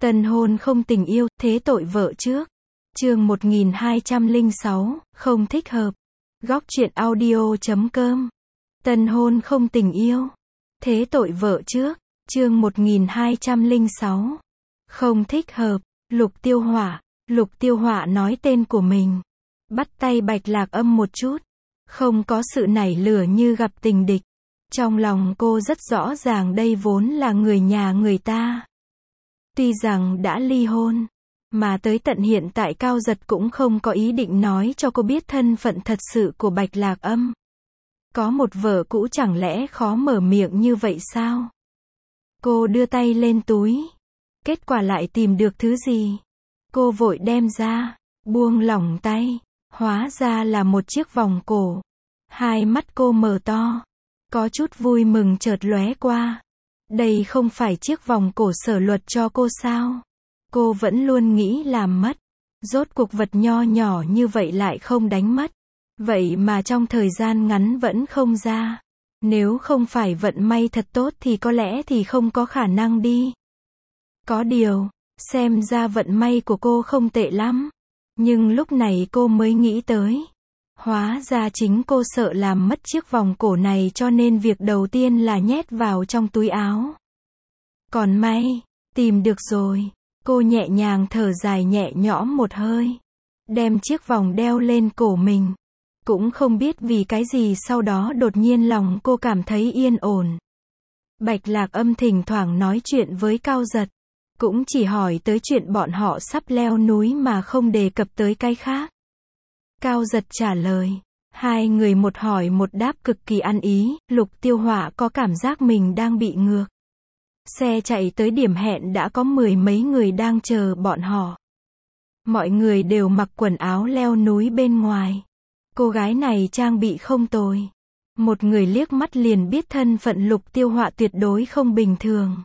Tân hôn không tình yêu, thế tội vợ trước. Chương 1206, không thích hợp. Góc truyện audio.com. Tân hôn không tình yêu, thế tội vợ trước. Chương 1206. Không thích hợp. Lục Tiêu Hỏa. Lục Tiêu Hỏa nói tên của mình. Bắt tay Bạch Lạc Âm một chút. Không có sự nảy lửa như gặp tình địch. Trong lòng cô rất rõ ràng đây vốn là người nhà người ta. Tuy rằng đã ly hôn, mà tới tận hiện tại Cao Giật cũng không có ý định nói cho cô biết thân phận thật sự của Bạch Lạc Âm. Có một vợ cũ chẳng lẽ khó mở miệng như vậy sao? Cô đưa tay lên túi. Kết quả lại tìm được thứ gì? Cô vội đem ra, buông lỏng tay. Hóa ra là một chiếc vòng cổ. Hai mắt cô mở to. Có chút vui mừng chợt lóe qua. Đây không phải chiếc vòng cổ Sở Luật cho cô sao? Cô vẫn luôn nghĩ làm mất. Rốt cuộc vật nho nhỏ như vậy lại không đánh mất. Vậy mà trong thời gian ngắn vẫn không ra. Nếu không phải vận may thật tốt thì có lẽ thì không có khả năng đi. Có điều, xem ra vận may của cô không tệ lắm. Nhưng lúc này cô mới nghĩ tới. Hóa ra chính cô sợ làm mất chiếc vòng cổ này cho nên việc đầu tiên là nhét vào trong túi áo. Còn may, tìm được rồi. Cô nhẹ nhàng thở dài nhẹ nhõm một hơi. Đem chiếc vòng đeo lên cổ mình. Cũng không biết vì cái gì sau đó đột nhiên lòng cô cảm thấy yên ổn. Bạch Lạc Âm thỉnh thoảng nói chuyện với Cao Giật. Cũng chỉ hỏi tới chuyện bọn họ sắp leo núi mà không đề cập tới cái khác. Cao Giật trả lời. Hai người một hỏi một đáp cực kỳ ăn ý. Lục Tiêu Hỏa có cảm giác mình đang bị ngược. Xe chạy tới điểm hẹn đã có mười mấy người đang chờ bọn họ. Mọi người đều mặc quần áo leo núi bên ngoài. Cô gái này trang bị không tồi. Một người liếc mắt liền biết thân phận Lục Tiêu Hỏa tuyệt đối không bình thường.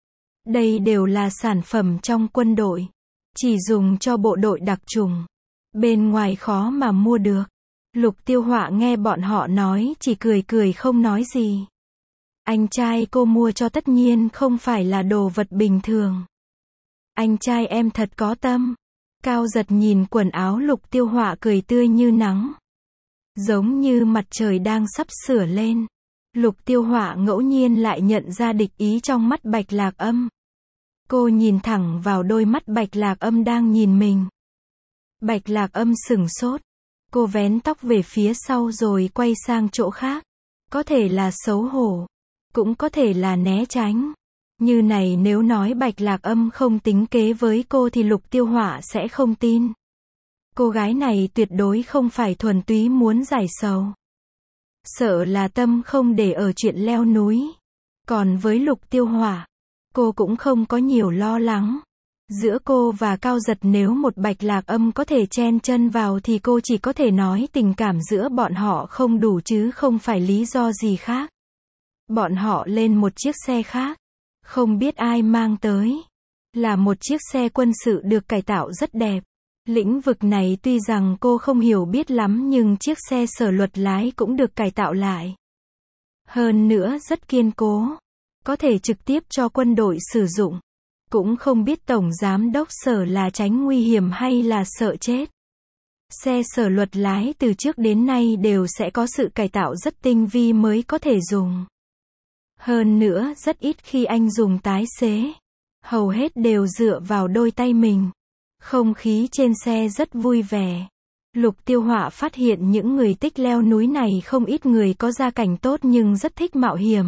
Đây đều là sản phẩm trong quân đội. Chỉ dùng cho bộ đội đặc chủng. Bên ngoài khó mà mua được. Lục Tiêu Hỏa nghe bọn họ nói chỉ cười cười không nói gì. Anh trai cô mua cho tất nhiên không phải là đồ vật bình thường. Anh trai em thật có tâm. Cao Giật nhìn quần áo Lục Tiêu Hỏa cười tươi như nắng. Giống như mặt trời đang sắp sửa lên. Lục Tiêu Hỏa ngẫu nhiên lại nhận ra địch ý trong mắt Bạch Lạc Âm. Cô nhìn thẳng vào đôi mắt Bạch Lạc Âm đang nhìn mình. Bạch Lạc Âm sửng sốt. Cô vén tóc về phía sau rồi quay sang chỗ khác. Có thể là xấu hổ. Cũng có thể là né tránh. Như này nếu nói Bạch Lạc Âm không tính kế với cô thì Lục Tiêu Hỏa sẽ không tin. Cô gái này tuyệt đối không phải thuần túy muốn giải sầu. Sợ là tâm không để ở chuyện leo núi. Còn với Lục Tiêu Hỏa, cô cũng không có nhiều lo lắng. Giữa cô và Cao Giật nếu một Bạch Lạc Âm có thể chen chân vào thì cô chỉ có thể nói tình cảm giữa bọn họ không đủ chứ không phải lý do gì khác. Bọn họ lên một chiếc xe khác. Không biết ai mang tới. Là một chiếc xe quân sự được cải tạo rất đẹp. Lĩnh vực này tuy rằng cô không hiểu biết lắm nhưng chiếc xe Sở Luật lái cũng được cải tạo lại. Hơn nữa rất kiên cố. Có thể trực tiếp cho quân đội sử dụng. Cũng không biết Tổng Giám Đốc Sở là tránh nguy hiểm hay là sợ chết. Xe Sở Luật lái từ trước đến nay đều sẽ có sự cải tạo rất tinh vi mới có thể dùng. Hơn nữa rất ít khi anh dùng tái xế. Hầu hết đều dựa vào đôi tay mình. Không khí trên xe rất vui vẻ. Lục Tiêu Hỏa phát hiện những người thích leo núi này không ít người có gia cảnh tốt nhưng rất thích mạo hiểm.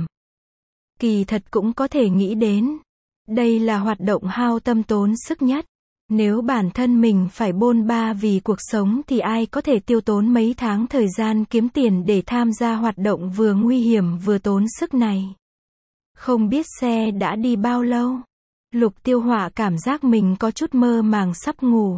Kỳ thật cũng có thể nghĩ đến. Đây là hoạt động hao tâm tốn sức nhất. Nếu bản thân mình phải bôn ba vì cuộc sống thì ai có thể tiêu tốn mấy tháng thời gian kiếm tiền để tham gia hoạt động vừa nguy hiểm vừa tốn sức này. Không biết xe đã đi bao lâu. Lục Tiêu Hỏa cảm giác mình có chút mơ màng sắp ngủ.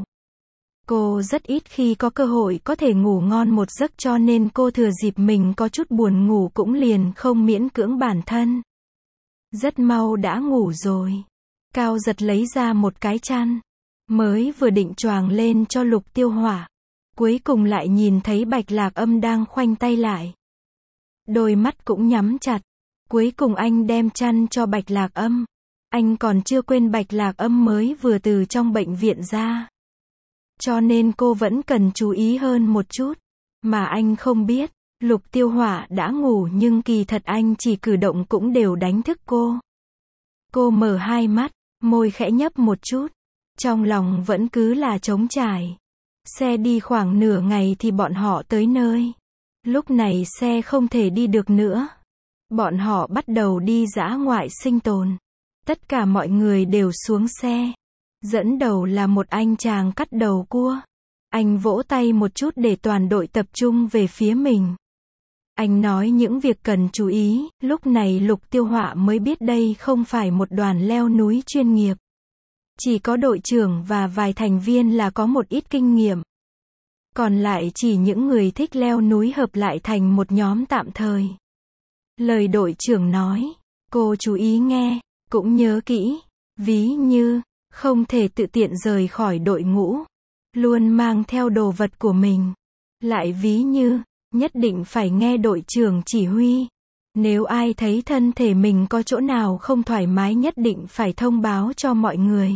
Cô rất ít khi có cơ hội có thể ngủ ngon một giấc cho nên cô thừa dịp mình có chút buồn ngủ cũng liền không miễn cưỡng bản thân. Rất mau đã ngủ rồi. Cao Giật lấy ra một cái chăn. Mới vừa định choàng lên cho Lục Tiêu Hỏa. Cuối cùng lại nhìn thấy Bạch Lạc Âm đang khoanh tay lại. Đôi mắt cũng nhắm chặt. Cuối cùng anh đem chăn cho Bạch Lạc Âm. Anh còn chưa quên Bạch Lạc Âm mới vừa từ trong bệnh viện ra. Cho nên cô vẫn cần chú ý hơn một chút. Mà anh không biết, Lục Tiêu Hỏa đã ngủ nhưng kỳ thật anh chỉ cử động cũng đều đánh thức cô. Cô mở hai mắt, môi khẽ nhấp một chút. Trong lòng vẫn cứ là trống trải. Xe đi khoảng nửa ngày thì bọn họ tới nơi. Lúc này xe không thể đi được nữa. Bọn họ bắt đầu đi dã ngoại sinh tồn. Tất cả mọi người đều xuống xe. Dẫn đầu là một anh chàng cắt đầu cua. Anh vỗ tay một chút để toàn đội tập trung về phía mình. Anh nói những việc cần chú ý, lúc này Lục Tiêu Hỏa mới biết đây không phải một đoàn leo núi chuyên nghiệp. Chỉ có đội trưởng và vài thành viên là có một ít kinh nghiệm. Còn lại chỉ những người thích leo núi hợp lại thành một nhóm tạm thời. Lời đội trưởng nói, cô chú ý nghe, cũng nhớ kỹ, ví như, không thể tự tiện rời khỏi đội ngũ. Luôn mang theo đồ vật của mình. Lại ví như, nhất định phải nghe đội trưởng chỉ huy. Nếu ai thấy thân thể mình có chỗ nào không thoải mái nhất định phải thông báo cho mọi người.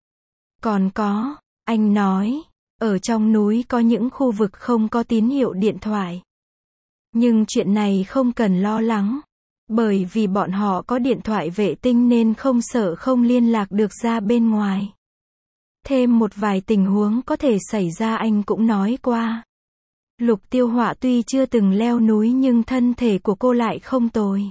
Còn có, anh nói, ở trong núi có những khu vực không có tín hiệu điện thoại. Nhưng chuyện này không cần lo lắng. Bởi vì bọn họ có điện thoại vệ tinh nên không sợ không liên lạc được ra bên ngoài. Thêm một vài tình huống có thể xảy ra anh cũng nói qua. Lục Tiêu Hỏa tuy chưa từng leo núi nhưng thân thể của cô lại không tồi.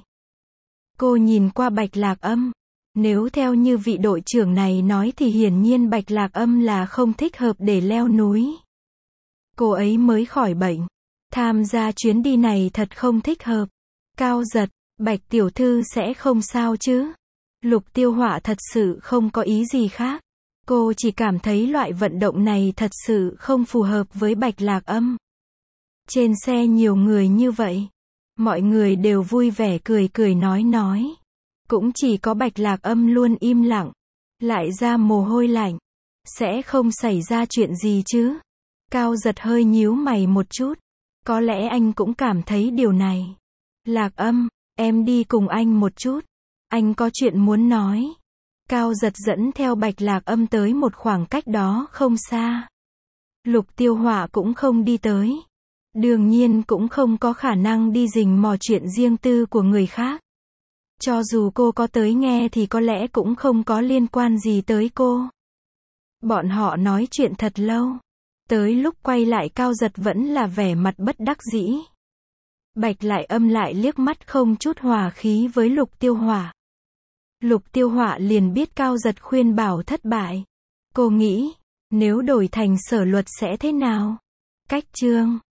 Cô nhìn qua Bạch Lạc Âm. Nếu theo như vị đội trưởng này nói thì hiển nhiên Bạch Lạc Âm là không thích hợp để leo núi. Cô ấy mới khỏi bệnh. Tham gia chuyến đi này thật không thích hợp. Cao Giật, Bạch tiểu thư sẽ không sao chứ? Lục Tiêu Hỏa thật sự không có ý gì khác. Cô chỉ cảm thấy loại vận động này thật sự không phù hợp với Bạch Lạc Âm. Trên xe nhiều người như vậy. Mọi người đều vui vẻ cười cười nói. Cũng chỉ có Bạch Lạc Âm luôn im lặng. Lại ra mồ hôi lạnh. Sẽ không xảy ra chuyện gì chứ? Cao Giật hơi nhíu mày một chút. Có lẽ anh cũng cảm thấy điều này. Lạc Âm, em đi cùng anh một chút. Anh có chuyện muốn nói. Cao Giật dẫn theo Bạch Lạc Âm tới một khoảng cách đó không xa. Lục Tiêu Hỏa cũng không đi tới. Đương nhiên cũng không có khả năng đi rình mò chuyện riêng tư của người khác. Cho dù cô có tới nghe thì có lẽ cũng không có liên quan gì tới cô. Bọn họ nói chuyện thật lâu. Tới lúc quay lại Cao Giật vẫn là vẻ mặt bất đắc dĩ. Bạch Lại Âm lại liếc mắt không chút hòa khí với Lục Tiêu Hỏa. Lục Tiêu Hỏa liền biết Cao Giật khuyên bảo thất bại. Cô nghĩ, nếu đổi thành Sở Luật sẽ thế nào? Cách chương